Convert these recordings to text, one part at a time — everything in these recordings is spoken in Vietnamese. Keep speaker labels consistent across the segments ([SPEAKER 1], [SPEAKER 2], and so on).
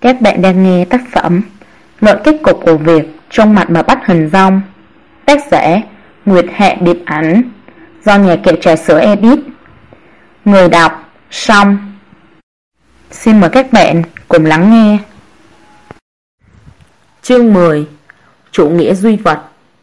[SPEAKER 1] Các bạn đang nghe tác phẩm Luận kết cục của việc trong mặt mà bắt hình dong, tác giả Nguyệt Hạ Điệp Ảnh, do nhà kệ trà sữa edit. Người đọc Song. Xin mời các bạn cùng lắng nghe. Chương 10. Chủ nghĩa duy vật.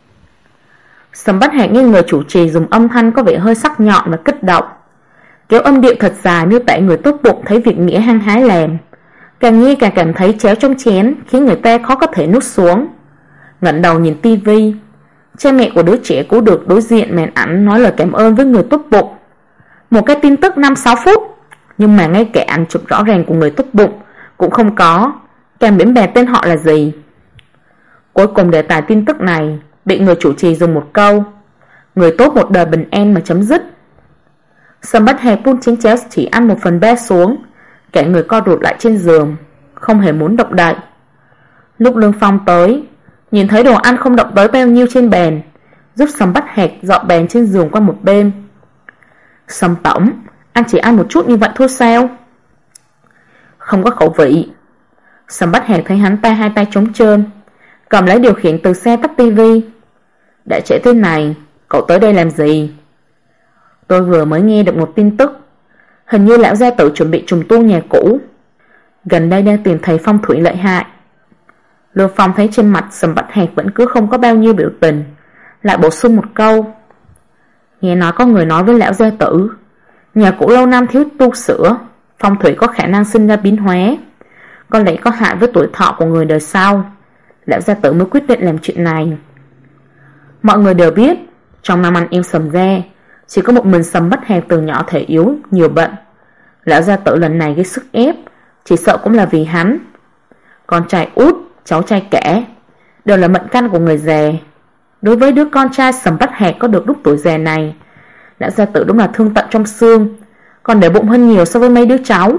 [SPEAKER 1] Sầm Bách Hạc nghe người chủ trì dùng âm thanh có vẻ hơi sắc nhọn và kích động, kéo âm điệu thật dài miêu tả người tốt bụng thấy việc nghĩa hăng hái làm. Càng nghe càng cảm thấy chéo trong chén, khiến người ta khó có thể nuốt xuống. Ngẩng đầu nhìn tivi, cha mẹ của đứa trẻ cố được đối diện màn ảnh nói lời cảm ơn với người tốt bụng. Một cái tin tức 5-6 phút, nhưng mà ngay cả ảnh chụp rõ ràng của người tốt bụng cũng không có, càng miễn bàn tên họ là gì. Cuối cùng đề tài tin tức này bị người chủ trì dùng một câu "người tốt một đời bình an" mà chấm dứt. Sầm Bách Hạc buông chén cháo chỉ ăn 1/3 xuống, cả người co rụt lại trên giường, không hề muốn động đậy. Lúc Lương Phong tới, nhìn thấy đồ ăn không động tới bao nhiêu trên bàn, giúp Sầm Bách Hạc dọn bàn trên giường qua một bên. Sầm tổng, anh chỉ ăn một chút như vậy thôi sao? Không có khẩu vị. Sầm Bách Hạc thấy hắn ta hai tay trống trơn, cầm lấy điều khiển từ xe tắt tivi. Đã trễ thế này, cậu tới đây làm gì? Tôi vừa mới nghe được một tin tức, hình như lão gia tử chuẩn bị trùng tu nhà cũ, gần đây đang tìm thầy phong thủy lợi hại. Lương Phong thấy trên mặt Sầm Bách Hạc vẫn cứ không có bao nhiêu biểu tình, lại bổ sung một câu: nghe nói có người nói với lão gia tử, nhà cũ lâu năm thiếu tu sửa, phong thủy có khả năng sinh ra biến hóa, có lẽ có hại với tuổi thọ của người đời sau. Lão gia tử mới quyết định làm chuyện này. Mọi người đều biết, trong năm anh em Sầm gia, chỉ có một mình Sầm Bách Hạc từ nhỏ thể yếu, nhiều bệnh. Lão gia tử lần này gây sức ép, chỉ sợ cũng là vì hắn. Con trai út, cháu trai cả đều là mệnh căn của người già. Đối với đứa con trai Sầm Bách Hạc có được lúc tuổi già này, lão gia tử đúng là thương tận trong xương, còn để bụng hơn nhiều so với mấy đứa cháu.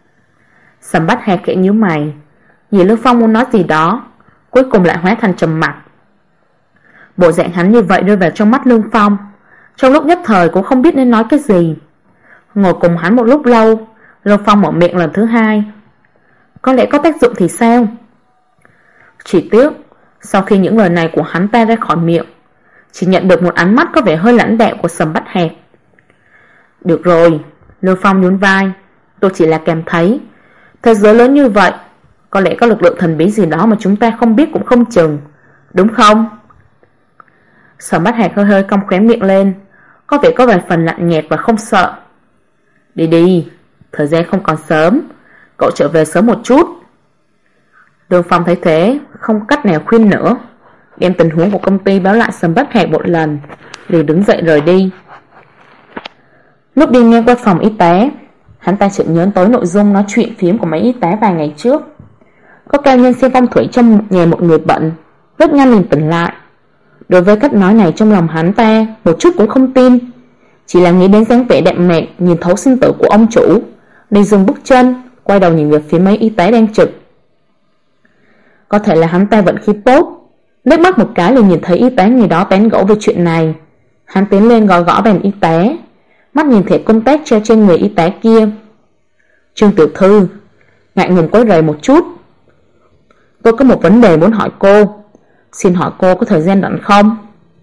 [SPEAKER 1] Sầm Bách Hạc khẽ nhíu mày, nhìn Lương Phong muốn nói gì đó, cuối cùng lại hóa thành trầm mặc. Bộ dạng hắn như vậy rơi vào trong mắt Lương Phong, trong lúc nhất thời cũng không biết nên nói cái gì. Ngồi cùng hắn một lúc lâu, Lương Phong mở miệng lần thứ hai: có lẽ có tác dụng thì sao? Chỉ tiếc, sau khi những lời này của hắn ta ra khỏi miệng, chỉ nhận được một ánh mắt có vẻ hơi lãnh đạm của Sầm Bách Hạc. Được rồi, Lương Phong nhún vai, tôi chỉ là cảm thấy thế giới lớn như vậy, có lẽ có lực lượng thần bí gì đó mà chúng ta không biết cũng không chừng, đúng không? Sầm Bách Hạc hơi hơi cong khóe miệng lên, có vẻ có vài phần lạnh nhạt và không sợ. Đi đi, thời gian không còn sớm, cậu trở về sớm một chút. Lương Phong thấy thế, không cách nào khuyên nữa, đem tình huống của công ty báo lại Sầm Bách Hạc một lần, liền đứng dậy rời đi. Lúc đi ngang qua phòng y tế, hắn ta chợt nhớ tới nội dung nói chuyện phiếm của mấy y tế vài ngày trước. Có cao nhân xem phong thủy trong nhà một người bệnh, rất nhanh liền tỉnh lại. Đối với cách nói này trong lòng hắn ta một chút cũng không tin, chỉ là nghĩ đến dáng vẻ đạm mạc nhìn thấu sinh tử của ông chủ, nên dừng bước chân, quay đầu nhìn về phía mấy y tế đang trực. Có thể là hắn ta vận khí tốt, liếc mắt một cái liền nhìn thấy y tế người đó tán gẫu về chuyện này. Hắn tiến lên gõ gõ bàn y tế, mắt nhìn thẻ công tác treo trên người y tế kia. Trương tiểu thư, ngại ngùng quấy rầy một chút, tôi có một vấn đề muốn hỏi cô, xin hỏi cô có thời gian rảnh không?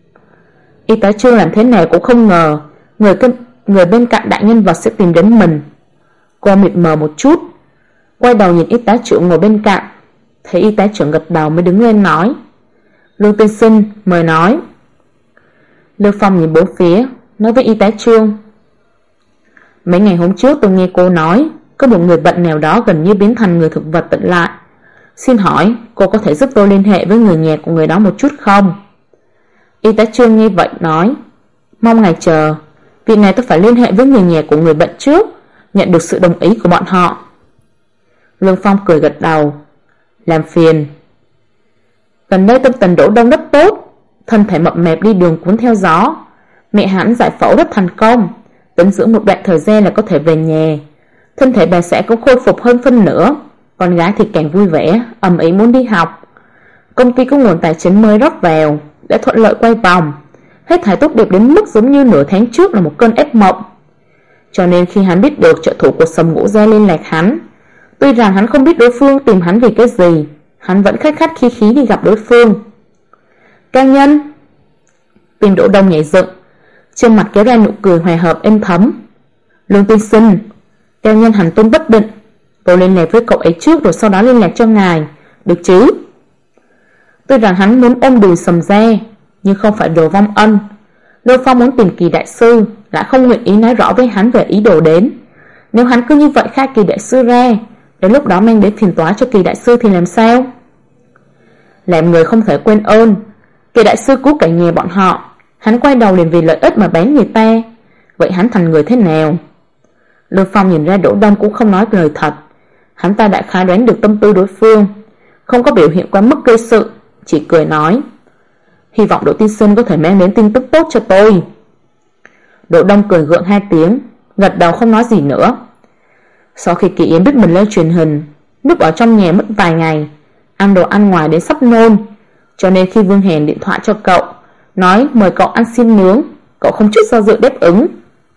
[SPEAKER 1] Y tá Trương làm thế nào cũng không ngờ người bên cạnh đại nhân vật sẽ tìm đến mình. Cô mịt mờ một chút, quay đầu nhìn y tá trưởng ngồi bên cạnh, thấy y tá trưởng gật đầu mới đứng lên nói: Lương tiên sinh, mời nói. Lương Phong nhìn bốn phía, nói với y tá Trương: mấy ngày hôm trước tôi nghe cô nói có một người bệnh nào đó gần như biến thành người thực vật tỉnh lại. Xin hỏi cô có thể giúp tôi liên hệ với người nhà của người đó một chút không? Y tá Trương nghe vậy nói: mong ngài chờ, việc này tôi phải liên hệ với người nhà của người bệnh trước, nhận được sự đồng ý của bọn họ. Lương Phong cười gật đầu: làm phiền. Gần đây tâm tình Đỗ Đông rất tốt, thân thể mập mạp đi đường cuốn theo gió. Mẹ hắn giải phẫu rất thành công, tĩnh dưỡng một đoạn thời gian là có thể về nhà. Thân thể bà xã cũng khôi phục hơn phân nửa, con gái thì càng vui vẻ, ầm ĩ muốn đi học. Công ty có nguồn tài chính mới rót vào, đã thuận lợi quay vòng, hết thảy tốt đẹp đến mức giống như nửa tháng trước là một cơn ác mộng. Cho nên khi hắn biết được trợ thủ của Sầm Ngũ Gia liên lạc hắn, Tuy rằng hắn không biết đối phương tìm hắn vì cái gì, hắn vẫn khách khách khí khí đi gặp đối phương. Cao nhân. Tim Đỗ Đông nhảy dựng, trên mặt kéo ra nụ cười hòa hợp êm thấm. Lương tiên sinh, cao nhân hành tung bất định, tôi liên lạc với cậu ấy trước rồi sau đó liên lạc cho ngài, được chứ? Tuy rằng hắn muốn ôm đùi sầm re, nhưng không phải đồ vong ân. Lôi Phong muốn tìm Kỳ đại sư, lại không nguyện ý nói rõ với hắn về ý đồ đến. Nếu hắn cứ như vậy khai Kỳ đại sư ra, đến lúc đó mang đến phiền toái cho Kỳ đại sư thì làm sao? Làm người không thể quên ơn. Kỳ đại sư cứu cả nhà bọn họ, hắn quay đầu liền vì lợi ích mà bán người ta. Vậy hắn thành người thế nào? Lôi Phong nhìn ra Đỗ Đông cũng không nói lời thật. Hắn ta đã khá đoán được tâm tư đối phương, không có biểu hiện quá mức gây sự, chỉ cười nói: hy vọng Đỗ tiên sinh có thể mang đến tin tức tốt cho tôi. Đỗ Đông cười gượng 2 tiếng, gật đầu không nói gì nữa. Sau khi Kỳ Yến biết mình lên truyền hình, núp ở trong nhà mất vài ngày, ăn đồ ăn ngoài đến sắp nôn, cho nên khi Vương Hèn điện thoại cho cậu, nói mời cậu ăn xiên nướng, cậu không chút do dự đáp ứng.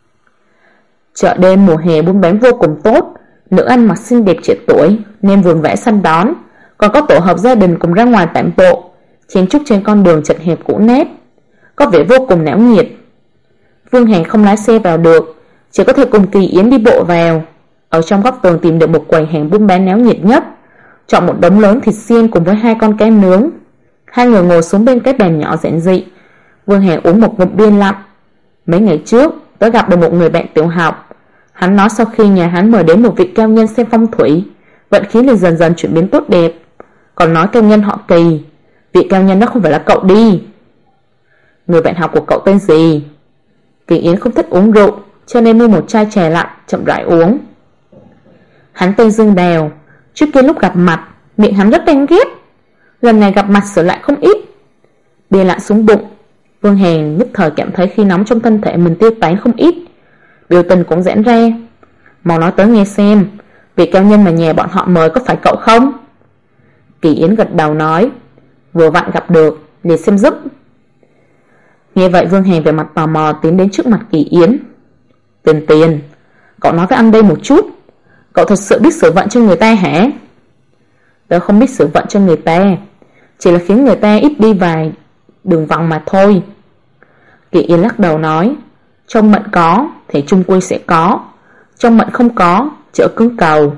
[SPEAKER 1] Chợ đêm mùa hè buôn bán vô cùng tốt, nữ ăn mặc xinh đẹp trẻ tuổi nên vườn vẽ săn đón, còn có tổ hợp gia đình cùng ra ngoài tản bộ, chen chúc trên con đường chật hẹp cũ nét, có vẻ vô cùng náo nhiệt. Vương Hèn không lái xe vào được, chỉ có thể cùng Kỳ Yến đi bộ vào. Ở trong góc tường tìm được một quầy hàng buôn bán náo nhiệt nhất, chọn một đống lớn thịt xiên cùng với 2 con cá nướng. Hai người ngồi xuống bên cái bàn nhỏ giản dị. Vương Hèn uống một ngụm bia lặng. Mấy ngày trước tớ gặp được một người bạn tiểu học. Hắn nói sau khi nhà hắn mời đến một vị cao nhân xem phong thủy, vận khí liền dần dần chuyển biến tốt đẹp. Còn nói cao nhân họ Kỳ, vị cao nhân đó không phải là cậu đi. Người bạn học của cậu tên gì? Kỳ Yến không thích uống rượu, cho nên mua một chai chè lạnh chậm rãi uống. Hắn tên Dương Đào, trước kia lúc gặp mặt miệng hắn rất đanh ghét, lần này gặp mặt sửa lại không ít. Bia lặn xuống bụng, Vương Hèn nhất thời cảm thấy khí nóng trong thân thể mình tiêu tán không ít, biểu tình cũng giãn ra. Mau nói tới nghe xem, vị cao nhân mà nhà bọn họ mời có phải cậu không? Kỳ Yến gật đầu nói, vừa vặn gặp được, liền xem giúp. Nghe vậy Vương Hèn về mặt tò mò tiến đến trước mặt Kỳ Yến. Tiền, cậu nói với anh đây một chút, cậu thật sự biết sử vận cho người ta hả? Tớ không biết sử vận cho người ta, chỉ là khiến người ta ít đi vài đường vòng mà thôi. Kỳ Yến lắc đầu nói, trong mệnh có thì chung quy sẽ có, trong mệnh không có chớ cứng cầu.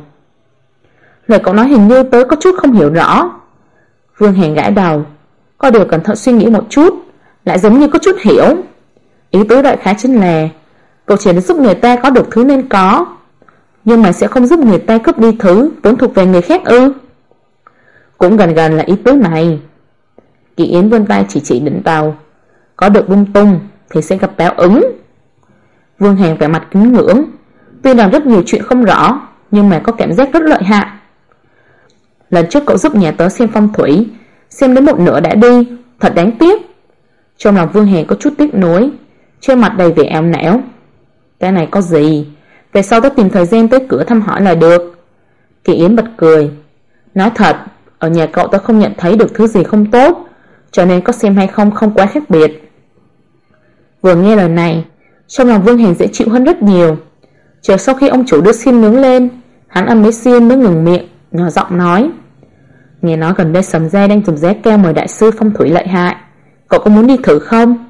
[SPEAKER 1] Lời cậu nói hình như tớ có chút không hiểu rõ. Vương Hèn gãi đầu, có điều cẩn thận suy nghĩ một chút, lại giống như có chút hiểu. Ý tứ đại khái chính là cậu chỉ để giúp người ta có được thứ nên có, nhưng mà sẽ không giúp người ta cướp đi thứ vốn thuộc về người khác ư? Cũng gần gần là ý tứ này. Kỳ Yến vươn tay chỉ đỉnh đầu, có được lung tung thì sẽ gặp báo ứng. Vương Hèn vẻ mặt kính ngưỡng, tuy rằng rất nhiều chuyện không rõ, nhưng mà có cảm giác rất lợi hại. Lần trước cậu giúp nhà tớ xem phong thủy, xem đến một nửa đã đi, thật đáng tiếc. Trong lòng Vương Hèn có chút tiếc nuối, trên mặt đầy vẻ ảo não. Cái này có gì, về sau tớ tìm thời gian tới cửa thăm hỏi là được. Kỳ Yến bật cười, nói thật, ở nhà cậu tớ không nhận thấy được thứ gì không tốt, cho nên có xem hay không không quá khác biệt. Vừa nghe lời này, trong lòng Vương Hèn dễ chịu hơn rất nhiều. Chờ sau khi ông chủ đưa xiên nướng lên, hắn ăn mấy xiên mới ngừng miệng, nhỏ giọng nói, nghe nói gần đây Sầm Gia đang dùng giá cao mời đại sư phong thủy lợi hại, cậu có muốn đi thử không?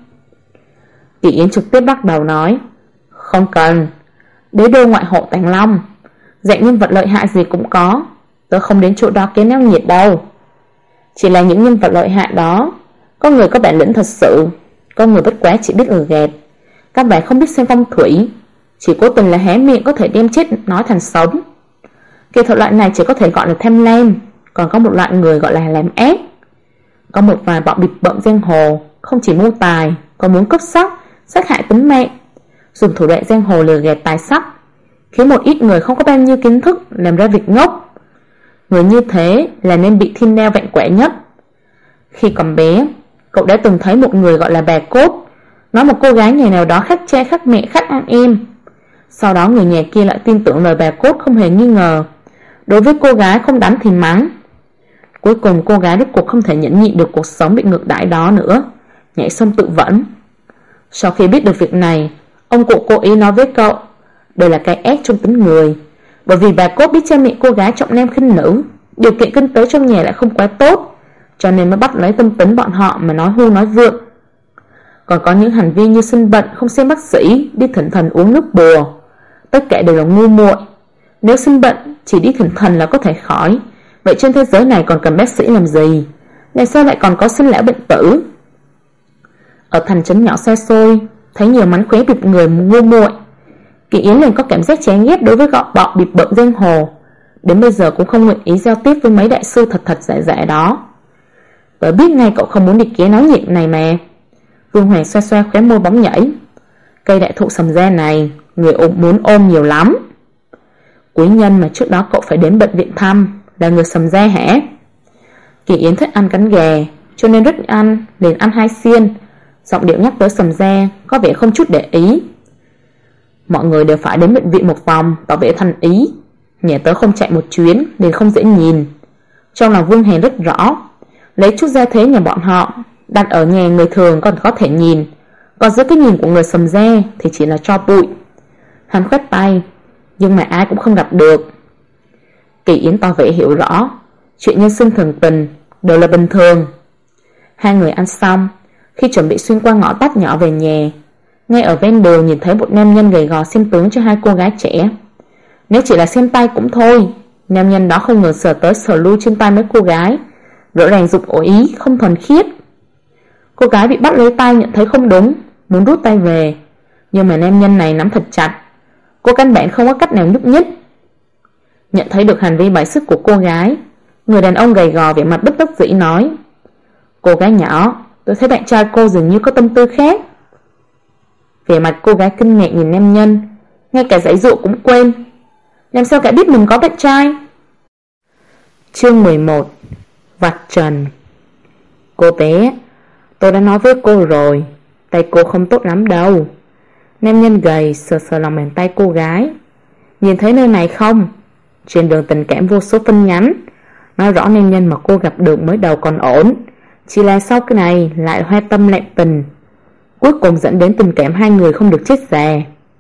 [SPEAKER 1] Kỳ Yến trực tiếp bắt đầu nói, không cần, đế đô ngoại hộ Tàng Long, dạng nhân vật lợi hại gì cũng có, tớ không đến chỗ đó kéo náo nhiệt đâu. Chỉ là những nhân vật lợi hại đó, có người có bản lĩnh thật sự, có người bất quá chỉ biết ở gạt. Các bạn không biết xem phong thủy, chỉ cố tình là hé miệng có thể đem chết nói thành sống. Kỳ thuật loại này chỉ có thể gọi là tham lam, còn có một loại người gọi là làm ác. Có một vài bọn bịp bợm giang hồ, không chỉ mưu tài, còn muốn cướp sắc, sát hại tính mạng, dùng thủ đoạn giang hồ lừa gạt tài sắc, khiến một ít người không có bao nhiêu kiến thức làm ra việc ngốc. Người như thế là nên bị thiên đao vạn quả nhất. Khi còn bé, cậu đã từng thấy một người gọi là bà Cốt, nói một cô gái nhà nào đó khác cha khác mẹ khác anh em. Sau đó người nhà kia lại tin tưởng lời bà Cốt không hề nghi ngờ, đối với cô gái không đánh thì mắng. Cuối cùng cô gái rốt cuộc không thể nhẫn nhịn được cuộc sống bị ngược đãi đó nữa, nhảy sông tự vẫn. Sau khi biết được việc này, ông cụ cố ý nói với cậu, đây là cái ác trong tính người, Bởi vì bà Cốt biết cha mẹ cô gái trọng nam khinh nữ, điều kiện kinh tế trong nhà lại không quá tốt, cho nên mới bắt lấy tâm tính bọn họ mà nói hưu nói vượng. Còn có những hành vi như sinh bệnh không xem bác sĩ, đi thỉnh thần uống nước bùa, tất cả đều là ngu muội. Nếu sinh bệnh chỉ đi thỉnh thần là có thể khỏi, vậy trên thế giới này còn cần bác sĩ làm gì? Tại sao lại còn có sinh lão bệnh tử? Ở thành trấn nhỏ xa xôi, thấy nhiều mánh khóe bịp người ngu muội, Kỳ Yến liền có cảm giác chán ghét đối với gọ bọ bịp bợm giang hồ. Đến bây giờ cũng không nguyện ý giao tiếp với mấy đại sư thật giả đó. Tớ biết ngay cậu không muốn đi kia náo nhiệt này mà. Vương Hoàng xoa xoa khóe môi bóng nhảy. Cây đại thụ sầm da này, người muốn ôm nhiều lắm. Quý nhân mà trước đó cậu phải đến bệnh viện thăm là người sầm da hả? Kỳ Yến thích ăn cánh gà, cho nên rất ăn, liền ăn 2 xiên. Giọng điệu nhắc tới sầm da có vẻ không chút để ý. Mọi người đều phải đến bệnh viện một vòng, tỏ vẻ thành ý. Nhà tớ không chạy một chuyến nên không dễ nhìn. Trong lòng Vương Hèn rất rõ, lấy chút gia thế nhà bọn họ đặt ở nhà người thường còn có thể nhìn, còn dưới cái nhìn của người sầm da thì chỉ là tro bụi. Hắn khoét tay, nhưng mà ai cũng không gặp được. Kỳ Yến tỏ vẻ hiểu rõ, chuyện nhân sinh thường tình đều là bình thường. Hai người ăn xong, khi chuẩn bị xuyên qua ngõ tắt nhỏ về nhà, ngay ở ven đường nhìn thấy một nam nhân gầy gò xem tướng cho hai cô gái trẻ. Nếu chỉ là xem tay cũng thôi, nam nhân đó không ngờ sờ tới sờ lui trên tay mấy cô gái, rõ ràng dục ổ ý không thuần khiết. Cô gái bị bắt lấy tay nhận thấy không đúng, muốn rút tay về, nhưng mà nam nhân này nắm thật chặt, cô căn bản không có cách nào nhúc nhích. Nhận thấy được hành vi bãi sức của cô gái, người đàn ông gầy gò vẻ mặt bất đắc dĩ nói: Cô gái nhỏ, tôi thấy bạn trai cô dường như có tâm tư khác. Vẻ mặt cô gái kinh ngạc nhìn nam nhân, ngay cả giãy giụa cũng quên. Làm sao cả biết mình có bạn trai? Chương 11. Vạch trần. Cô bé, tôi đã nói với cô rồi, tay cô không tốt lắm đâu. Nam nhân gầy sờ sờ lòng bàn tay cô gái. Nhìn thấy nơi này không? Trên đường tình cảm vô số tin nhắn, nói rõ nam nhân mà cô gặp được mới đầu còn ổn, chỉ là sau cái này lại hoa tâm lệ tình, cuối cùng dẫn đến tình cảm hai người không được chết già.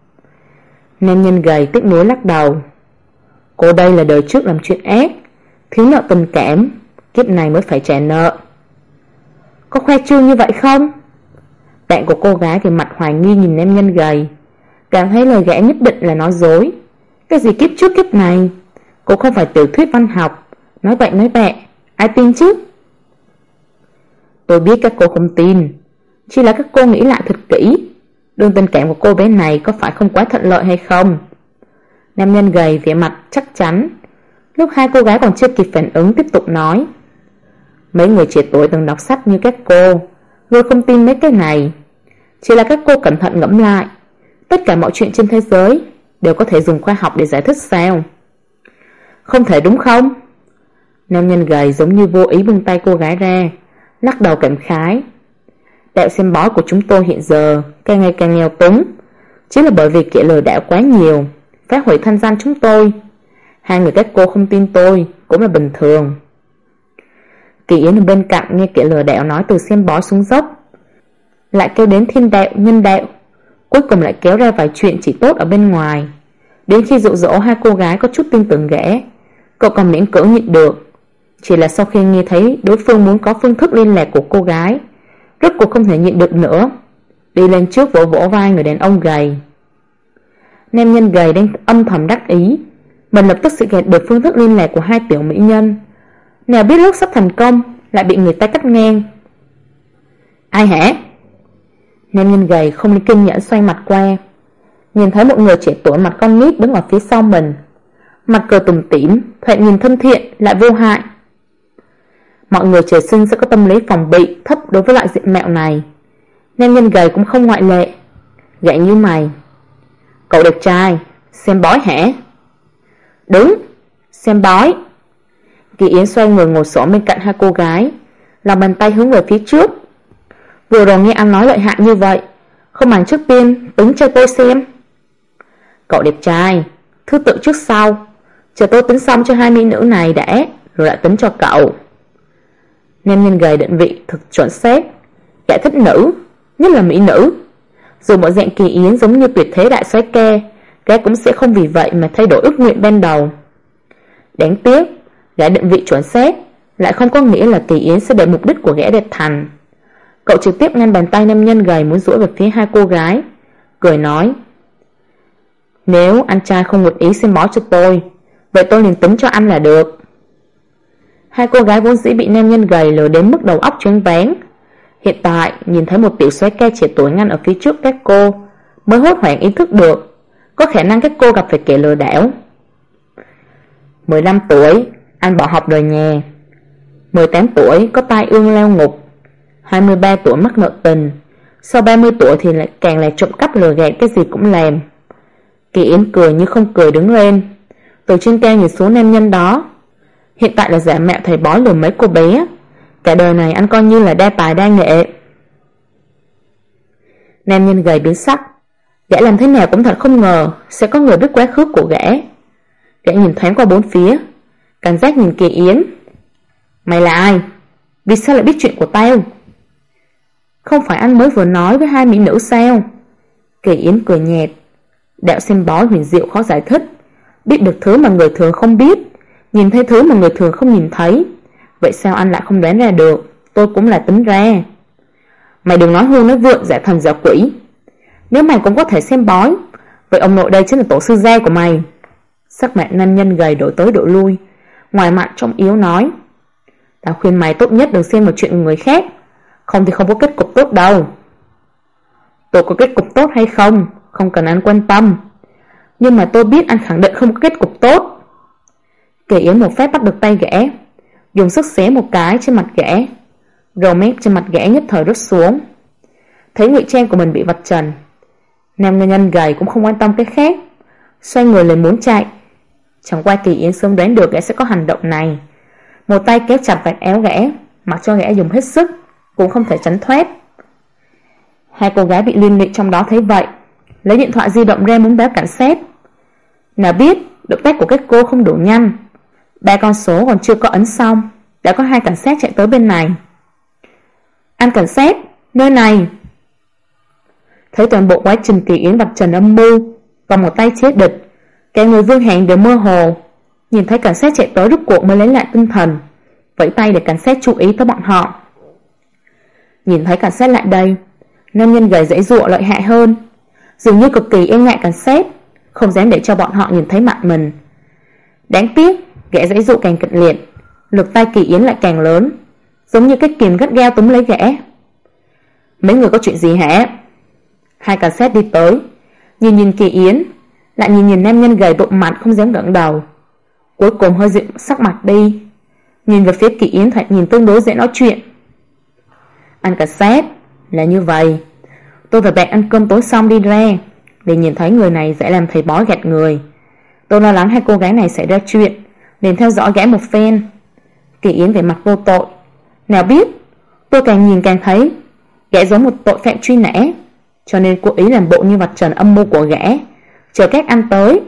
[SPEAKER 1] Nam nhân gầy tiếc nuối lắc đầu. Cô đây là đời trước làm chuyện ác, thiếu nợ tình cảm, kiếp này mới phải trả nợ. Có khoe trương như vậy không? Bạn của cô gái thì mặt hoài nghi nhìn nam nhân gầy, cảm thấy lời gã nhất định là nói dối. Cái gì kiếp trước kiếp này, cô không phải tiểu thuyết văn học, nói bậy nói bẹ, ai tin chứ? Tôi biết các cô không tin, chỉ là các cô nghĩ lại thật kỹ, đường tình cảm của cô bé này có phải không quá thuận lợi hay không? Nam nhân gầy vẻ mặt chắc chắn. Lúc hai cô gái còn chưa kịp phản ứng tiếp tục nói: Mấy người trẻ tuổi từng đọc sách như các cô luôn không tin mấy cái này. Chỉ là các cô cẩn thận ngẫm lại, tất cả mọi chuyện trên thế giới đều có thể dùng khoa học để giải thích sao? Không thể đúng không? Nam nhân gầy giống như vô ý buông tay cô gái ra, lắc đầu cảm khái. Đạo xem bói của chúng tôi hiện giờ càng ngày càng nghèo túng, chính là bởi vì kẻ lừa đảo quá nhiều, phá hủy thanh danh chúng tôi. Hai người các cô không tin tôi cũng là bình thường. Kỳ Yến ở bên cạnh nghe kẻ lừa đảo nói từ xem bói xuống dốc, lại kêu đến thiên đạo nhân đạo, cuối cùng lại kéo ra vài chuyện chỉ tốt ở bên ngoài. Đến khi dụ dỗ hai cô gái có chút tin tưởng gã, cậu còn miễn cưỡng nhịn được. Chỉ là sau khi nghe thấy đối phương muốn có phương thức liên lạc của cô gái, rốt cuộc không thể nhịn được nữa, đi lên trước vỗ vỗ vai người đàn ông gầy. Nam nhân gầy đang âm thầm đắc ý, mình lập tức sẽ gạt được phương thức liên lạc của hai tiểu mỹ nhân. Nào biết lúc sắp thành công lại bị người ta cắt ngang. Ai hả? Nam nhân gầy không kiên nhẫn xoay mặt qua, nhìn thấy một người trẻ tuổi mặt con nít đứng ở phía sau mình, mặt cười tủm tỉm, thoạt nhìn thân thiện lại vô hại. Mọi người trời sinh sẽ có tâm lý phòng bị thấp đối với loại diện mạo này. Nam nhân gầy cũng không ngoại lệ. Gã như mày. Cậu đẹp trai, xem bói hả? Đúng, xem bói. Kỳ Yến xoay người ngồi xổm bên cạnh hai cô gái, lòng bàn tay hướng về phía trước. Vừa rồi nghe anh nói lợi hại như vậy, không bằng trước tiên tính cho tôi xem. Cậu đẹp trai, thứ tự trước sau, chờ tôi tính xong cho hai mỹ nữ này đã, rồi lại tính cho cậu. Nam nhân gầy định vị thực chuẩn xác, gã thích nữ, nhất là mỹ nữ. Dù bộ dạng Kỳ Yến giống như tuyệt thế đại soái ca, gã cũng sẽ không vì vậy mà thay đổi ước nguyện ban đầu. Đáng tiếc, gã định vị chuẩn xác lại không có nghĩa là Kỳ Yến sẽ để mục đích của gã đạt thành. Cậu trực tiếp ngăn bàn tay nam nhân gầy muốn duỗi về phía hai cô gái, cười nói: "Nếu anh trai không nguyện ý xem bói cho tôi, vậy tôi liền tính cho anh là được." Hai cô gái vốn dĩ bị nam nhân gầy lừa đến mức đầu óc choáng váng, hiện tại nhìn thấy một tiểu soái ca trẻ tuổi ngăn ở phía trước các cô, mới hốt hoảng ý thức được có khả năng các cô gặp phải kẻ lừa đảo. 15 tuổi, anh bỏ học rời nhà. 18 tuổi, có tai ương leo ngục. 23 tuổi mắc nợ tình. Sau 30 tuổi thì lại càng là trộm cắp lừa gạt, cái gì cũng làm. Kỳ Yến cười như không cười đứng lên, từ trên cao nhìn xuống nam nhân đó. Hiện tại là giả mạo thầy bói lừa mấy cô bé. Cả đời này anh coi như là đa tài đa nghệ. Nam nhân gầy biến sắc. Gã làm thế nào cũng thật không ngờ sẽ có người biết quá khứ của gã. Gã nhìn thoáng qua bốn phía, cảnh giác nhìn Kỳ Yến. "Mày là ai? Vì sao lại biết chuyện của tao?" "Không phải anh mới vừa nói với hai mỹ nữ sao?" Kỳ Yến cười nhạt. Đạo xem bói huyền diệu khó giải thích, biết được thứ mà người thường không biết, nhìn thấy thứ mà người thường không nhìn thấy. Vậy sao anh lại không đoán ra được? Tôi cũng là tính ra. Mày đừng nói hưu nói vượng, giả thần giả quỷ. Nếu mày cũng có thể xem bói, vậy ông nội đây chính là tổ sư gia của mày. Sắc mặt nam nhân gầy đổi tới đổi lui, ngoài mặt trong yếu nói: "Tao khuyên mày tốt nhất đừng xem một chuyện của người khác, không thì không có kết cục tốt đâu." "Tôi có kết cục tốt hay không, không cần anh quan tâm. Nhưng mà tôi biết anh khẳng định không có kết cục tốt." Kỳ Yến một phát bắt được tay gã, dùng sức xé một cái trên mặt gã. Râu mép trên mặt gã nhất thời rớt xuống. Thấy ngụy trang của mình bị vạch trần, nam nhân gầy cũng không quan tâm cái khác, xoay người lên muốn chạy. Chẳng qua Kỳ Yến sớm đoán được gã sẽ có hành động này, một tay kéo chặt vạt áo gã, mặc cho gã dùng hết sức cũng không thể tránh thoát. Hai cô gái bị liên lụy trong đó thấy vậy, lấy điện thoại di động ra muốn báo cảnh sát. Nào biết động tác của các cô không đủ nhanh, 3 con số còn chưa có ấn xong đã có 2 cảnh sát chạy tới bên này. "Anh cảnh sát, nơi này." Thấy toàn bộ quá trình Kỳ Yến vạch trần âm mưu, còn một tay chế địch, cả người Vương Hạng đều mơ hồ. Nhìn thấy cảnh sát chạy tới rút cuộc mới lấy lại tinh thần, vẫy tay để cảnh sát chú ý tới bọn họ. Nhìn thấy cảnh sát lại đây, nam nhân gầy giãy giụa lợi hại hơn, dường như cực kỳ e ngại cảnh sát, không dám để cho bọn họ nhìn thấy mặt mình. Đáng tiếc, gã giãy giụa càng kịch liệt, lực tay Kỳ Yến lại càng lớn, giống như cái kìm gắt gao túm lấy gã. "Mấy người có chuyện gì hả?" Hai cảnh sát đi tới, nhìn Kỳ Yến, lại nhìn nam nhân gầy bụng mặt không dám ngẩng đầu. Cuối cùng hơi dịu sắc mặt đi, nhìn về phía Kỳ Yến thoạt nhìn tương đối dễ nói chuyện. "Anh cảnh sát, là như vậy, tôi và bạn ăn cơm tối xong đi ra, để nhìn thấy người này sẽ làm thầy bói gạt người. Tôi lo lắng hai cô gái này xảy ra chuyện, liền theo dõi gã một phen." Kỳ Yến vẻ mặt vô tội. Nào biết, tôi càng nhìn càng thấy gã giống một tội phạm truy nã, cho nên cố ý làm bộ như vạch trần âm mưu của gã, chờ các anh tới.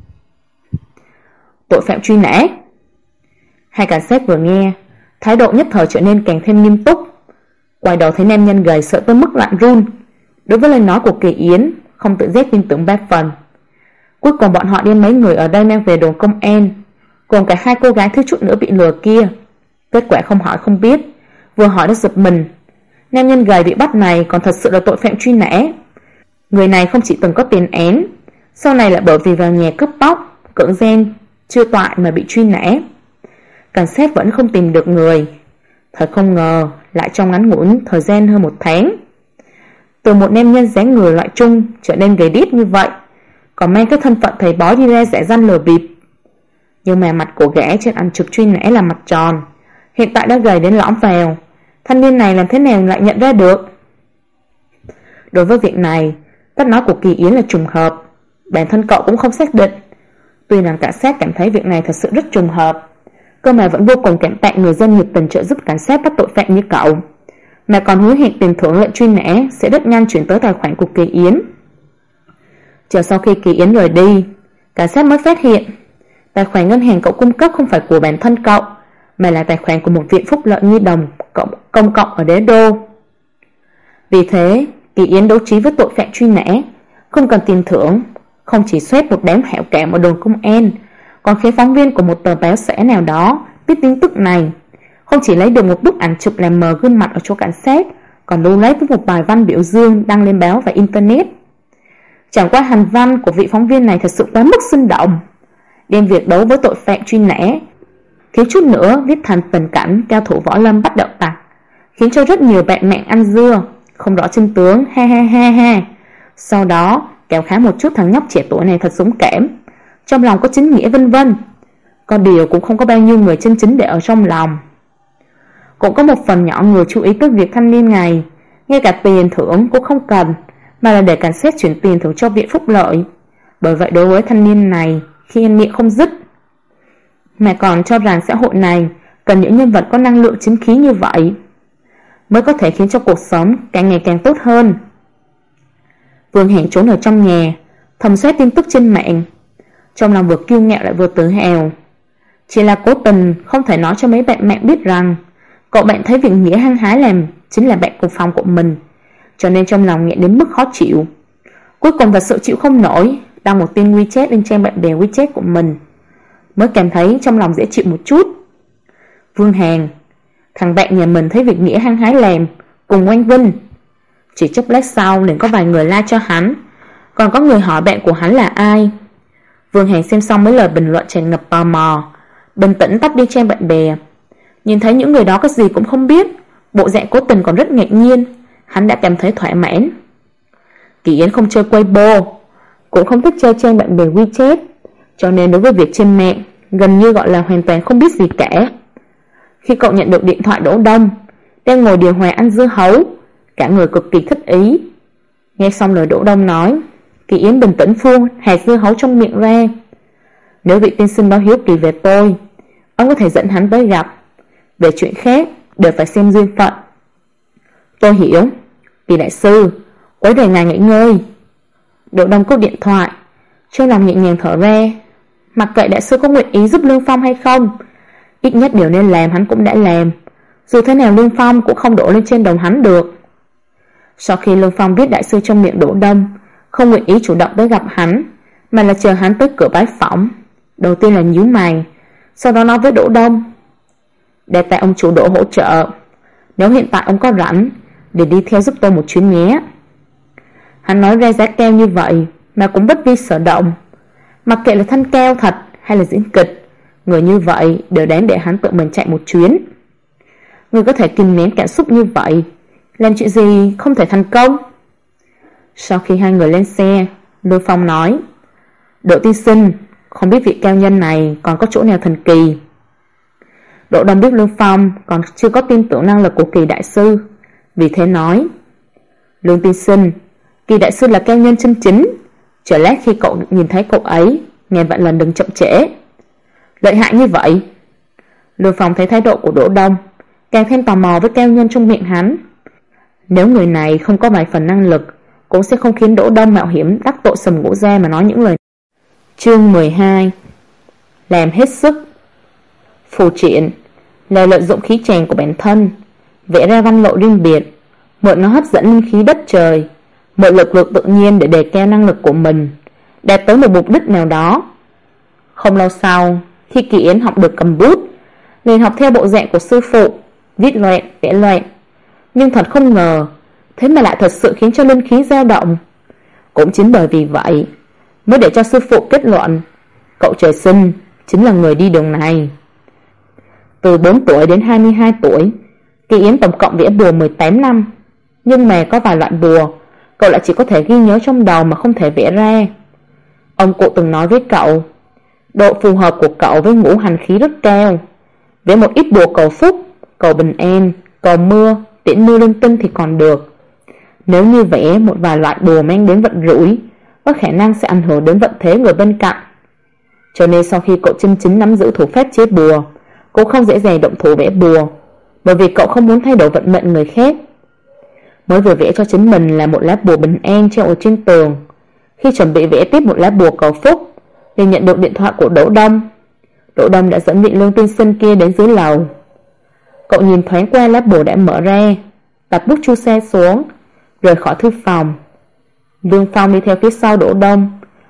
[SPEAKER 1] "Tội phạm truy nã?" Hai cảnh sát vừa nghe, thái độ nhất thời trở nên càng thêm nghiêm túc. Quay đầu thấy nam nhân gầy sợ tới mức lạnh run. Đối với lời nói của Kỳ Yến, không tự giác tin tưởng 3 phần. Cuối cùng bọn họ đem mấy người ở đây mang về đồn công an, còn cả hai cô gái thiếu chút nữa bị lừa kia. Kết quả không hỏi không biết, vừa hỏi đã giật mình. Nam nhân gầy bị bắt này còn thật sự là tội phạm truy nã. Người này không chỉ từng có tiền án, sau này lại bởi vì vào nhà cướp bóc, cưỡng gian, chưa toại mà bị truy nã. Cảnh sát vẫn không tìm được người. Thật không ngờ, lại trong ngắn ngủn thời gian hơn 1 tháng, từ một nam nhân dáng người loại trung trở nên gầy đít như vậy, còn mang cái thân phận thầy bói đi ra giả danh lừa bịp. Nhưng mà mặt của gã trên ảnh chụp truy nã là mặt tròn, hiện tại đã gầy đến lõm vào. Thanh niên này làm thế nào lại nhận ra được? Đối với việc này, cách nói của Kỳ Yến là trùng hợp, bản thân cậu cũng không xác định. Tuy rằng cảnh sát cảm thấy việc này thật sự rất trùng hợp, cơ mà vẫn vô cùng cảm tạ người dân nhiệt tình trợ giúp cảnh sát bắt tội phạm như cậu, mà còn hứa hẹn tiền thưởng lệnh truy nã sẽ rất nhanh chuyển tới tài khoản của Kỳ Yến. Chờ sau khi Kỳ Yến rời đi, cảnh sát mới phát hiện tài khoản ngân hàng cậu cung cấp không phải của bản thân cậu, mà là tài khoản của một viện phúc lợi nhi đồng công cộng ở Đế Đô. Vì thế, Kỳ Yến đấu trí với tội phạm truy nã, không cần tiền thưởng, không chỉ xoét một đám hẻo kẹo ở đồn công an, còn khiến phóng viên của một tờ báo xã nào đó biết tin tức này, không chỉ lấy được một bức ảnh chụp làm mờ gương mặt ở chỗ cảnh sát, còn lưu lấy với một bài văn biểu dương đăng lên báo và internet. Chẳng qua hành văn của vị phóng viên này thật sự quá mức sinh động, đem việc đấu với tội phạm truy nã thiếu chút nữa viết thành tình cảnh cao thủ võ lâm bắt đạo tặc, khiến cho rất nhiều bạn mạng ăn dưa, không rõ chân tướng, ha ha ha ha. Sau đó kéo khá một chút thằng nhóc trẻ tuổi này thật dũng cảm, trong lòng có chính nghĩa vân vân. Có điều cũng không có bao nhiêu người chân chính để ở trong lòng. Cũng có một phần nhỏ người chú ý tới việc thanh niên này ngay cả tiền thưởng cũng không cần, mà là để cảnh sát chuyển tiền thưởng cho viện phúc lợi. Bởi vậy đối với thanh niên này khi ăn miệng không dứt, mà còn cho rằng xã hội này cần những nhân vật có năng lượng chính khí như vậy mới có thể khiến cho cuộc sống càng ngày càng tốt hơn. Vương Hẹn trốn ở trong nhà, thầm soát tin tức trên mạng, trong lòng vừa kiêu ngạo lại vừa tự hào. Chỉ là cố tình không thể nói cho mấy bạn mạng biết rằng cậu bạn thấy việc Nghĩa hăng hái làm chính là bạn cùng phòng của mình, cho nên trong lòng nghẹn đến mức khó chịu. Cuối cùng thật sự chịu không nổi, đăng một tin WeChat lên trang bạn bè WeChat của mình, mới cảm thấy trong lòng dễ chịu một chút. Vương Hàn, thằng bạn nhà mình thấy việc Nghĩa hăng hái làm cùng oanh vinh. Chỉ chốc lát sau liền có vài người like cho hắn, còn có người hỏi bạn của hắn là ai. Vương Hàn xem xong mấy lời bình luận tràn ngập tò mò, bình tĩnh tắt đi trang bạn bè. Nhìn thấy những người đó cái gì cũng không biết, bộ dạng cố tình còn rất ngạc nhiên, hắn đã cảm thấy thỏa mãn. Kỳ Yến không chơi Weibo, cũng không thích chơi trang bạn bè WeChat, cho nên đối với việc trên mạng gần như gọi là hoàn toàn không biết gì cả. Khi cậu nhận được điện thoại Đỗ Đông đang ngồi điều hòa ăn dưa hấu, cả người cực kỳ thích ý. Nghe xong lời Đỗ Đông nói, Kỳ Yến bình tĩnh phun hạt dưa hấu trong miệng ra. Nếu vị tiên sinh đó hiếu kỳ về tôi, ông có thể dẫn hắn tới gặp. Về chuyện khác đều phải xem duyên phận. Tôi hiểu, Kỳ đại sư, quấy rầy ngài nghỉ ngơi. Đỗ Đông cúp điện thoại, trong lòng nhẹ nhàng thở ra. Mặc kệ đại sư có nguyện ý giúp Lương Phong hay không, ít nhất điều nên làm hắn cũng đã làm. Dù thế nào Lương Phong cũng không đổ lên trên đầu hắn được. Sau khi Lương Phong biết đại sư trong miệng Đỗ Đông không nguyện ý chủ động tới gặp hắn, mà là chờ hắn tới cửa bái phỏng, đầu tiên là nhíu mày, sau đó nói với Đỗ Đông, để tại ông chủ Đỗ hỗ trợ, nếu hiện tại ông có rảnh để đi theo giúp tôi một chuyến nhé. Hắn nói ra giá cao như vậy mà cũng bất vi sở động. Mặc kệ là thanh cao thật hay là diễn kịch, người như vậy đều đáng để hắn tự mình chạy một chuyến. Người có thể kìm nén cảm xúc như vậy, làm chuyện gì không thể thành công. Sau khi hai người lên xe, Lương Phong nói, Đỗ tiên sinh, không biết vị cao nhân này còn có chỗ nào thần kỳ. Đỗ Đông biết Lương Phong còn chưa có tin tưởng năng lực của Kỳ đại sư, vì thế nói, Lương tiên sinh, Kỳ đại sư là cao nhân chân chính, chờ lát khi cậu nhìn thấy cậu ấy, ngàn vạn lần đừng chậm trễ. Lợi hại như vậy? Lương Phong thấy thái độ của Đỗ Đông, càng thêm tò mò với cao nhân trong miệng hắn. Nếu người này không có vài phần năng lực, cũng sẽ không khiến Đỗ Đông mạo hiểm đắc tội Sầm Ngũ Gia mà nói những lời. Chương 12. Làm hết sức. Phù triện là lợi dụng khí tràng của bản thân, vẽ ra văn lộ riêng biệt, mượn nó hấp dẫn linh khí đất trời, mượn lực lượng tự nhiên để đề cao năng lực của mình, đạt tới một mục đích nào đó. Không lâu sau, khi Kỳ Yến học được cầm bút, liền học theo bộ dạng của sư phụ, viết loẹt, vẽ loẹt. Nhưng thật không ngờ, thế mà lại thật sự khiến cho linh khí dao động. Cũng chính bởi vì vậy, mới để cho sư phụ kết luận, cậu trời sinh chính là người đi đường này. Từ 4 tuổi đến 22 tuổi, Kỳ Yến tổng cộng vẽ bùa 18 năm. Nhưng mà có vài loại bùa, cậu lại chỉ có thể ghi nhớ trong đầu mà không thể vẽ ra. Ông cụ từng nói với cậu, độ phù hợp của cậu với ngũ hành khí rất cao. Vẽ một ít bùa cầu phúc, cầu bình an, cầu mưa, tiễn mưa linh tinh thì còn được. Nếu như vẽ một vài loại bùa mang đến vận rủi, có khả năng sẽ ảnh hưởng đến vận thế người bên cạnh. Cho nên sau khi cậu chân chính nắm giữ thủ pháp chế bùa, cũng không dễ dàng động thủ vẽ bùa, bởi vì cậu không muốn thay đổi vận mệnh người khác. Mới vừa vẽ cho chính mình là một lá bùa bình an treo ở trên tường, khi chuẩn bị vẽ tiếp một lá bùa cầu phúc, liền nhận được điện thoại của Đỗ Đông. Đỗ Đông đã dẫn vị Lương tiên sinh kia đến dưới lầu. Cậu nhìn thoáng qua lá bùa đã mở ra, đặt bút chu sa xuống, rời khỏi thư phòng. Lương Phong đi theo phía sau Đỗ Đông,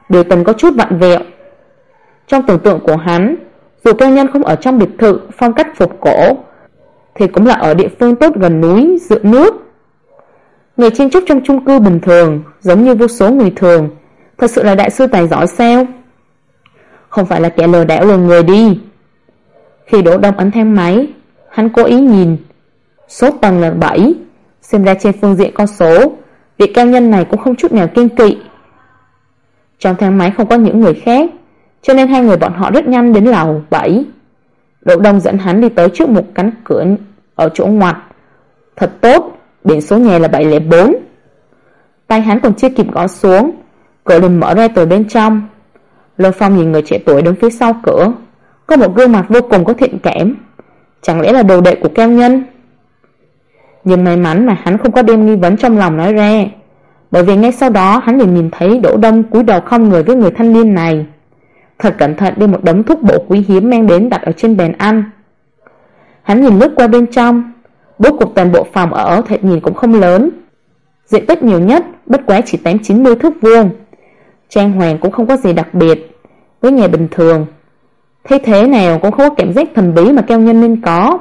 [SPEAKER 1] biểu tình có chút vặn vẹo. Trong tưởng tượng của hắn, dù cao nhân không ở trong biệt thự phong cách phục cổ thì cũng là ở địa phương tốt gần núi dựa nước. Người chen chúc trong chung cư bình thường giống như vô số người thường, thật sự là đại sư tài giỏi sao? Không phải là kẻ lừa đảo lừa người đi. Khi Đỗ Đông ấn thang máy, hắn cố ý nhìn. Số tầng là 7, xem ra trên phương diện con số, vị cao nhân này cũng không chút nào kiêng kỵ. Trong thang máy không có những người khác, cho nên hai người bọn họ rất nhanh đến lầu 7. Đỗ Đông dẫn hắn đi tới trước một cánh cửa ở chỗ ngoặt. Thật tốt, biển số nhà là 704. Tay hắn còn chưa kịp gõ xuống, cửa liền mở ra từ bên trong. Lâm Phong nhìn người trẻ tuổi đứng phía sau cửa, có một gương mặt vô cùng có thiện cảm. Chẳng lẽ là đồ đệ của cao nhân? Nhưng may mắn mà hắn không có đem nghi vấn trong lòng nói ra, bởi vì ngay sau đó hắn liền nhìn thấy Đỗ Đông cúi đầu không người với người thanh niên này, thật cẩn thận đem một đống thuốc bổ quý hiếm mang đến đặt ở trên bàn ăn. Hắn nhìn lướt qua bên trong, bố cục toàn bộ phòng ở thật nhìn cũng không lớn, diện tích nhiều nhất bất quá chỉ 80-90 thước vuông, trang hoàng cũng không có gì đặc biệt, với nhà bình thường. Thế nào cũng không có cảm giác thần bí mà cao nhân nên có.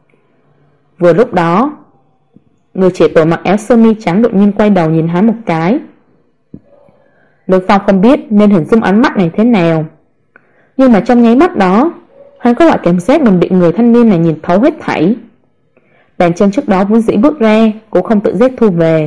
[SPEAKER 1] Vừa lúc đó, người trẻ tuổi mặc áo sơ mi trắng đột nhiên quay đầu nhìn hắn một cái. Lương Phong không biết nên hình dung ánh mắt này thế nào, nhưng mà trong nháy mắt đó, hắn có loại cảm giác mình bị người thanh niên này nhìn thấu hết thảy. Bàn chân trước đó vốn dĩ bước ra cũng không tự giác thu về.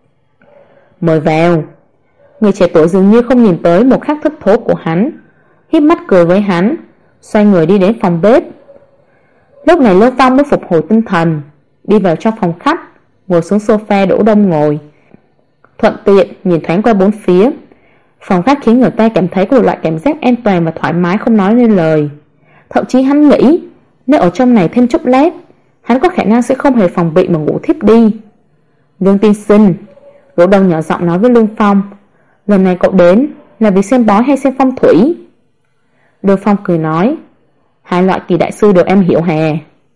[SPEAKER 1] Mời vào. Người trẻ tuổi dường như không nhìn tới một khắc thất thố của hắn, híp mắt cười với hắn, xoay người đi đến phòng bếp. Lúc này Lương Phong mới phục hồi tinh thần, đi vào trong phòng khách, ngồi xuống sofa Đỗ Đông ngồi, thuận tiện nhìn thoáng qua bốn phía. Phòng khách khiến người ta cảm thấy có một loại cảm giác an toàn và thoải mái không nói nên lời. Thậm chí hắn nghĩ nếu ở trong này thêm chốc lát, hắn có khả năng sẽ không hề phòng bị mà ngủ thiếp đi. Lương tiên sinh, Đỗ Đông nhỏ giọng nói với Lương Phong, lần này cậu đến là vì xem bói hay xem phong thủy? Lương Phong cười nói, hai loại kỳ đại sư đều em hiểu hè.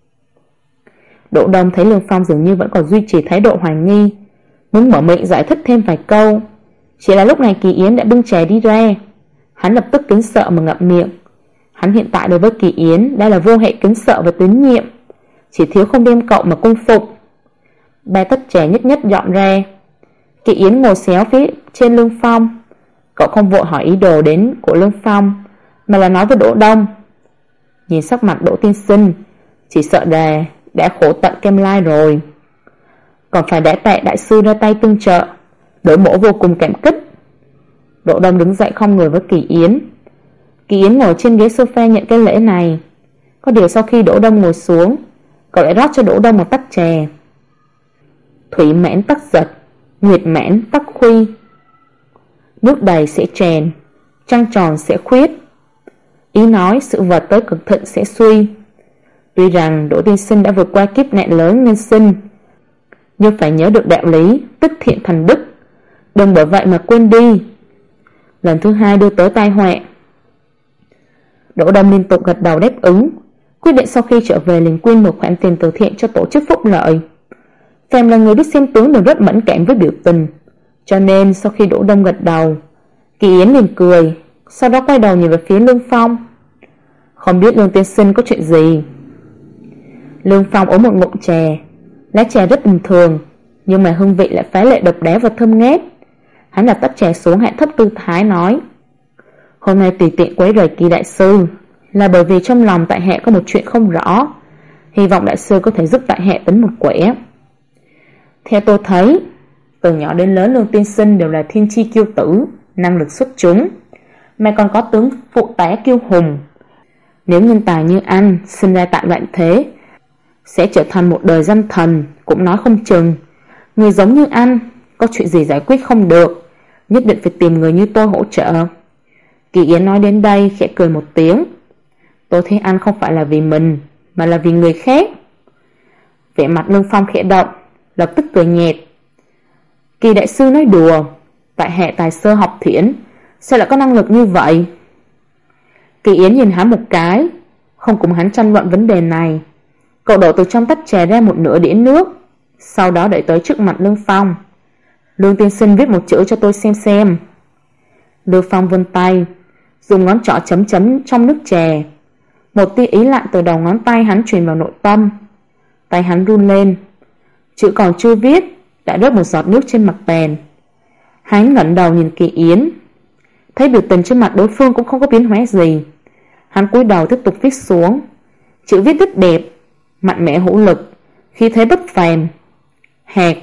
[SPEAKER 1] Đỗ Đông thấy Lương Phong dường như vẫn còn duy trì thái độ hoài nghi, muốn mở miệng giải thích thêm vài câu. Chỉ là lúc này Kỳ Yến đã bưng chè đi ra, hắn lập tức kính sợ mà ngậm miệng. Hắn hiện tại đối với Kỳ Yến đã là vô hệ kính sợ và tín nhiệm, chỉ thiếu không đem cậu mà cung phục. Ba tách chè nhất nhất dọn ra. Kỳ Yến ngồi xéo phía trên Lương Phong. Cậu không vội hỏi ý đồ đến của Lương Phong, mà là nói với Đỗ Đông, nhìn sắc mặt Đỗ tiên sinh, chỉ sợ đã khổ tận kem lai rồi, còn phải đã tạ đại sư ra tay tương trợ. Đỗ mỗ vô cùng cảm kích. Đỗ Đông đứng dậy không người với Kỳ Yến. Kỳ Yến ngồi trên ghế sofa nhận cái lễ này. Có điều sau khi Đỗ Đông ngồi xuống, cậu lại rót cho Đỗ Đông một tách chè. Thủy mãn tắc giật, nguyệt mãn tắc khuy. Nước đầy sẽ tràn, trăng tròn sẽ khuyết. Ý nói sự vật tới cực thịnh sẽ suy. Tuy rằng Đỗ tiên sinh đã vượt qua kiếp nạn lớn nên sinh, nhưng phải nhớ được đạo lý tích thiện thành đức, đừng bởi vậy mà quên đi. Lần thứ hai đưa tới tai họa. Đỗ Đông liên tục gật đầu đáp ứng, quyết định sau khi trở về liền quyên một khoản tiền từ thiện cho tổ chức phúc lợi. Phàm là người biết xem tướng đều rất mẫn cảm với biểu tình, cho nên sau khi Đỗ Đông gật đầu, Kỳ Yến liền cười, sau đó quay đầu nhìn về phía Lương Phong. Không biết Lương tiên sinh có chuyện gì? Lương Phong uống một ngụm chè. Lá chè rất bình thường, nhưng mà hương vị lại phá lệ độc đáo và thơm ngát. Hắn đặt tách chè xuống hạ thấp tư thái nói, hôm nay tùy tiện quấy rầy Kỳ đại sư là bởi vì trong lòng tại hạ có một chuyện không rõ, hy vọng đại sư có thể giúp tại hạ tính một quẻ. Theo tôi thấy, từ nhỏ đến lớn Lương tiên sinh đều là thiên chi kiêu tử, năng lực xuất chúng, mà còn có tướng phụ tá kiêu hùng. Nếu nhân tài như anh sinh ra tại loạn thế, sẽ trở thành một đời danh thần cũng nói không chừng. Người giống như anh, có chuyện gì giải quyết không được, nhất định phải tìm người như tôi hỗ trợ. Kỳ Yến nói đến đây khẽ cười một tiếng. Tôi thấy anh không phải là vì mình, mà là vì người khác. Vẻ mặt Lương Phong khẽ động, lập tức cười nhạt. Kỳ đại sư nói đùa, tại hạ tài sơ học thiển, sao lại có năng lực như vậy? Kỳ Yến nhìn hắn một cái, không cùng hắn tranh luận vấn đề này. Cậu đổ từ trong tách chè ra một nửa đĩa nước, sau đó đẩy tới trước mặt Lương Phong. Lương tiên sinh viết một chữ cho tôi xem. Lưu Phong vươn tay, dùng ngón trỏ chấm chấm trong nước chè. Một tia ý lạnh từ đầu ngón tay hắn truyền vào nội tâm. Tay hắn run lên. Chữ còn chưa viết đã rớt một giọt nước trên mặt bàn. Hắn ngẩng đầu nhìn Kỳ Yến, thấy biểu tình trên mặt đối phương cũng không có biến hóa gì. Hắn cúi đầu tiếp tục viết xuống. Chữ viết rất đẹp, mạnh mẽ hữu lực, khí thế bất phàm. Hạt.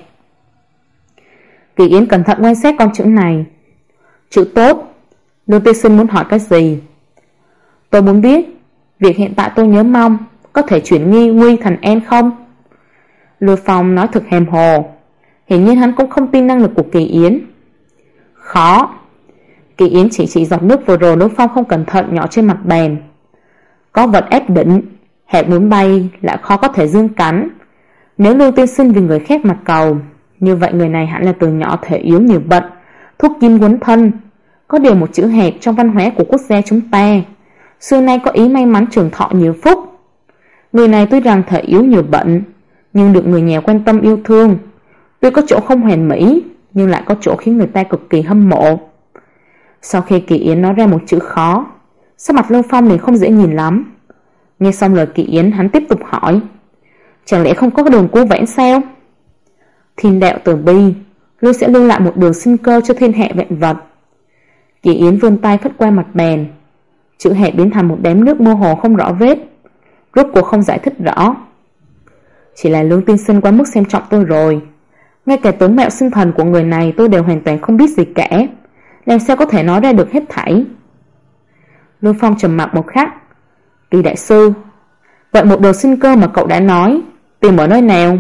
[SPEAKER 1] Kỳ Yến cẩn thận quan sát con chữ này. Chữ tốt. Lương Tiên Sinh muốn hỏi cái gì? Tôi muốn biết việc hiện tại tôi nhớ mong có thể chuyển nghi nguy thành an không? Lưu Phong nói thật hàm hồ. Hiển nhiên hắn cũng không tin năng lực của Kỳ Yến. Khó. Kỳ Yến chỉ giọt nước vừa rồi Lưu Phong không cẩn thận nhỏ trên mặt bàn. Có vật ép định, hạt muốn bay lại khó có thể dương cánh. Nếu Lương Tiên Sinh vì người khác mà cầu, như vậy người này hẳn là từ nhỏ thể yếu nhiều bệnh, thuốc kim quấn thân. Có điều một chữ hạt trong văn hóa của quốc gia chúng ta xưa nay có ý may mắn trường thọ nhiều phúc. Người này tuy rằng thể yếu nhiều bệnh, nhưng được người nhà quan tâm yêu thương. Tuy có chỗ không hoàn mỹ, nhưng lại có chỗ khiến người ta cực kỳ hâm mộ. Sau khi Kỳ Yến nói ra một chữ khó, sắc mặt Lưu Phong liền không dễ nhìn lắm. Nghe xong lời Kỳ Yến, hắn tiếp tục hỏi, chẳng lẽ không có đường cứu vãn sao? Thiên đạo từ bi luôn sẽ lưu lại một đường sinh cơ cho thiên hạ vạn vật. Kỳ Yến vươn tay phất qua mặt bàn. Chữ hạt biến thành một đám nước mơ hồ không rõ vết. Rốt cuộc không giải thích rõ. Chỉ là Lương Tiên Sinh quá mức xem trọng tôi rồi. Ngay cả tướng mạo sinh thần của người này tôi đều hoàn toàn không biết gì cả. Làm sao có thể nói ra được hết thảy? Lương Phong trầm mặc một khắc. Kỳ đại sư, vậy một đường sinh cơ mà cậu đã nói tìm ở nơi nào?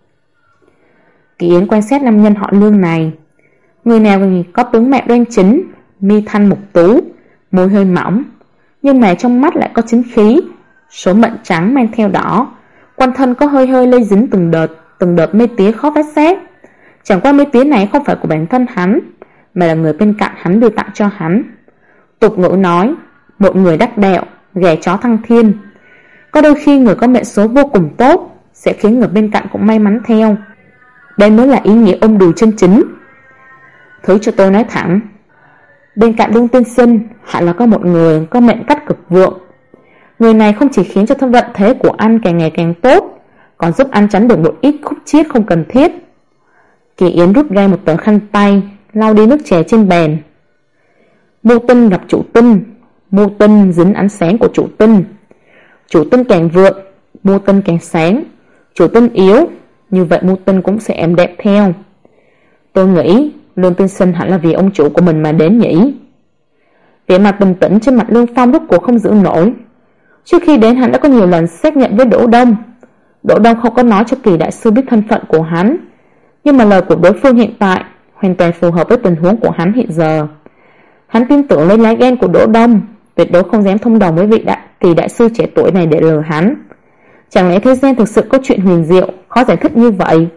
[SPEAKER 1] Kỳ Yến quan sát nam nhân họ Lương này. Người nào có tướng mạo đoan chính, mi thanh mục tú, môi hơi mỏng, nhưng mà trong mắt lại có chính khí, số mệnh trắng mang theo đỏ, quanh thân có hơi hơi lây dính từng đợt mê tía khó phát giác. Chẳng qua mê tía này không phải của bản thân hắn, mà là người bên cạnh hắn đưa tặng cho hắn. Tục ngữ nói, một người đắc đạo, ghẻ chó thăng thiên. Có đôi khi người có mệnh số vô cùng tốt sẽ khiến người bên cạnh cũng may mắn theo. Đây mới là ý nghĩa ôm đùi chân chính. Thứ cho tôi nói thẳng, bên cạnh Lương Tiên Sinh hẳn là có một người có mệnh cách cực vượng. Người này không chỉ khiến cho thân vận thế của anh càng ngày càng tốt, còn giúp anh tránh được một ít khúc chiết không cần thiết. Kỳ Yến rút ra một tờ khăn tay, lau đi nước chè trên bàn. Mưu tinh gặp chủ tinh, mưu tinh dính ánh sáng của chủ tinh. Chủ tinh càng vượng, mưu tinh càng sáng. Chủ tinh yếu, như vậy mưu tinh cũng sẽ ảm đạm theo. Tôi nghĩ Lương Tiên Sinh hẳn là vì ông chủ của mình mà đến nhỉ. Vẻ mặt bình tĩnh trên mặt Lương Phong rốt cuộc không giữ nổi. Trước khi đến hắn đã có nhiều lần xác nhận với Đỗ Đông. Đỗ Đông không có nói cho Kỳ đại sư biết thân phận của hắn, nhưng mà lời của đối phương hiện tại hoàn toàn phù hợp với tình huống của hắn hiện giờ. Hắn tin tưởng lấy lá gan của Đỗ Đông, tuyệt đối không dám thông đồng với Kỳ đại sư trẻ tuổi này để lừa hắn. Chẳng lẽ thế gian thực sự có chuyện huyền diệu khó giải thích như vậy?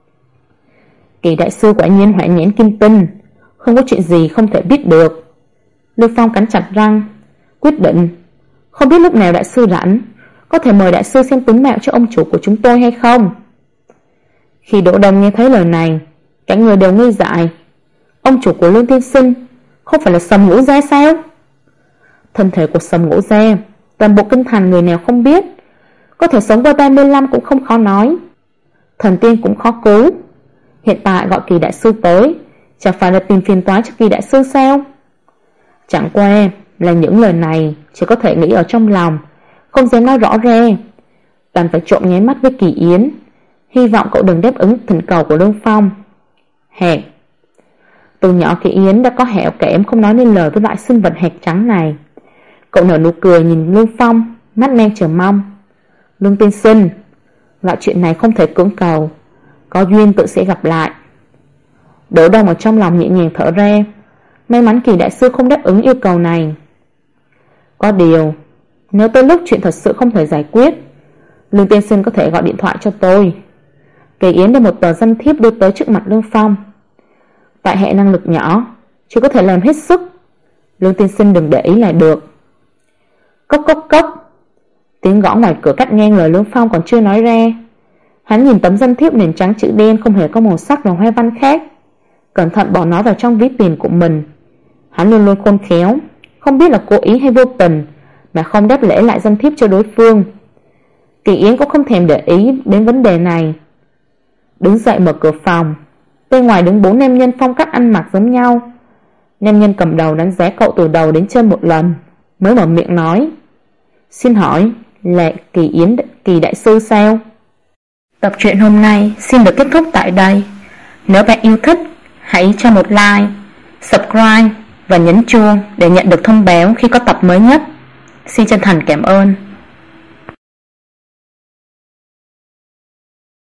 [SPEAKER 1] Kỳ đại sư quả nhiên hỏa nhãn kim tinh, không có chuyện gì không thể biết được. Lưu Phong cắn chặt răng, quyết định, không biết lúc nào đại sư rảnh, có thể mời đại sư xem tướng mạo cho ông chủ của chúng tôi hay không? Khi Đỗ Đông nghe thấy lời này, cả người đều ngây dại. Ông chủ của Lương Tiên Sinh không phải là Sầm Ngũ Gia sao? Thân thể của Sầm Ngũ Gia toàn bộ kinh thành người nào không biết, có thể sống qua 35 cũng không khó nói. Thần tiên cũng khó cứu. Hiện tại gọi Kỳ đại sư tới, chẳng phải là tìm phiền toái cho Kỳ đại sư sao? Chẳng qua là những lời này chỉ có thể nghĩ ở trong lòng, không dám nói rõ ra. Toàn phải trộm nháy mắt với Kỳ Yến, hy vọng cậu đừng đáp ứng thỉnh cầu của Lương Phong. Hạt. Từ nhỏ Kỳ Yến đã có hẻo kẽm không nói nên lời với loại sinh vật hạt trắng này. Cậu nở nụ cười nhìn Lương Phong, mắt mang chờ mong. Lương Tiên Sinh, loại chuyện này không thể cưỡng cầu, có duyên tự sẽ gặp lại. Đỗ Đông ở trong lòng nhẹ nhàng thở ra, may mắn Kỳ đại sư không đáp ứng yêu cầu này. Có điều, nếu tới lúc chuyện thật sự không thể giải quyết, Lương Tiên Sinh có thể gọi điện thoại cho tôi. Kỳ Yến đưa một tờ danh thiếp đưa tới trước mặt Lương Phong. Tại hệ năng lực nhỏ, chỉ có thể làm hết sức, Lương Tiên Sinh đừng để ý là được. Cốc cốc cốc. Tiếng gõ ngoài cửa cắt ngang lời Lương Phong còn chưa nói ra. Hắn nhìn tấm danh thiếp nền trắng chữ đen không hề có màu sắc và hoa văn khác, cẩn thận bỏ nó vào trong ví tiền của mình. Hắn luôn luôn khôn khéo, không biết là cố ý hay vô tình mà không đáp lễ lại danh thiếp cho đối phương. Kỳ Yến cũng không thèm để ý đến vấn đề này. Đứng dậy mở cửa phòng. Bên ngoài đứng 4 nam nhân phong cách ăn mặc giống nhau. Nam nhân cầm đầu đánh giá cậu từ đầu đến chân một lần, mới mở miệng nói: "Xin hỏi là Kỳ Yến, Kỳ đại sư sao?" Tập truyện hôm nay xin được kết thúc tại đây. Nếu bạn yêu thích, hãy cho một like, subscribe và nhấn chuông để nhận được thông báo khi có tập mới nhất. Xin chân thành cảm ơn.